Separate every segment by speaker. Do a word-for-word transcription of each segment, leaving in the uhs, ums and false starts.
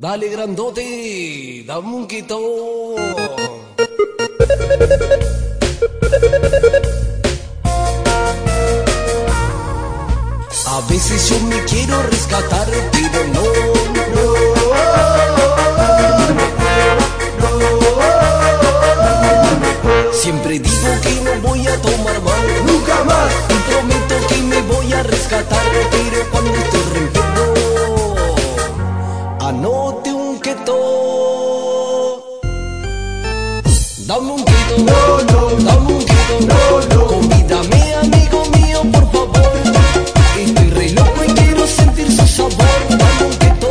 Speaker 1: Dale grandote, dame un quito. A veces yo me quiero rescatar, pero no, no, no. Siempre digo que no voy a tomar mal, nunca más. Y prometo que me voy a rescatar, pero cuando estoy rompiendo, anote un quieto. Dame un quieto, no, no, dame un quieto, no, no. Convídame, amigo mío, por favor. Estoy re loco y quiero sentir su sabor. Dame un quieto.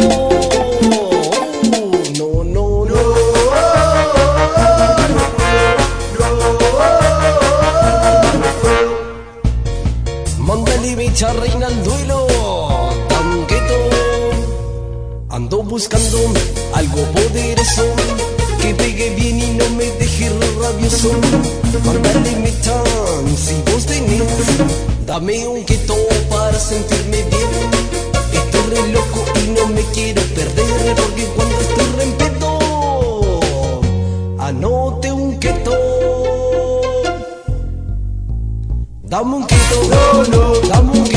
Speaker 1: No, no, no. Mándale mecha reina al duelo. Dame un quieto. Ando buscando algo poderoso que pegue bien y no me deje rabioso. Mándale mecha si vos tenés. Dame un quieto para sentirme bien. Estoy re loco y no me quiero perder, porque cuando estoy re en pedo, anote un quieto. Dame un quieto, no, no, dame un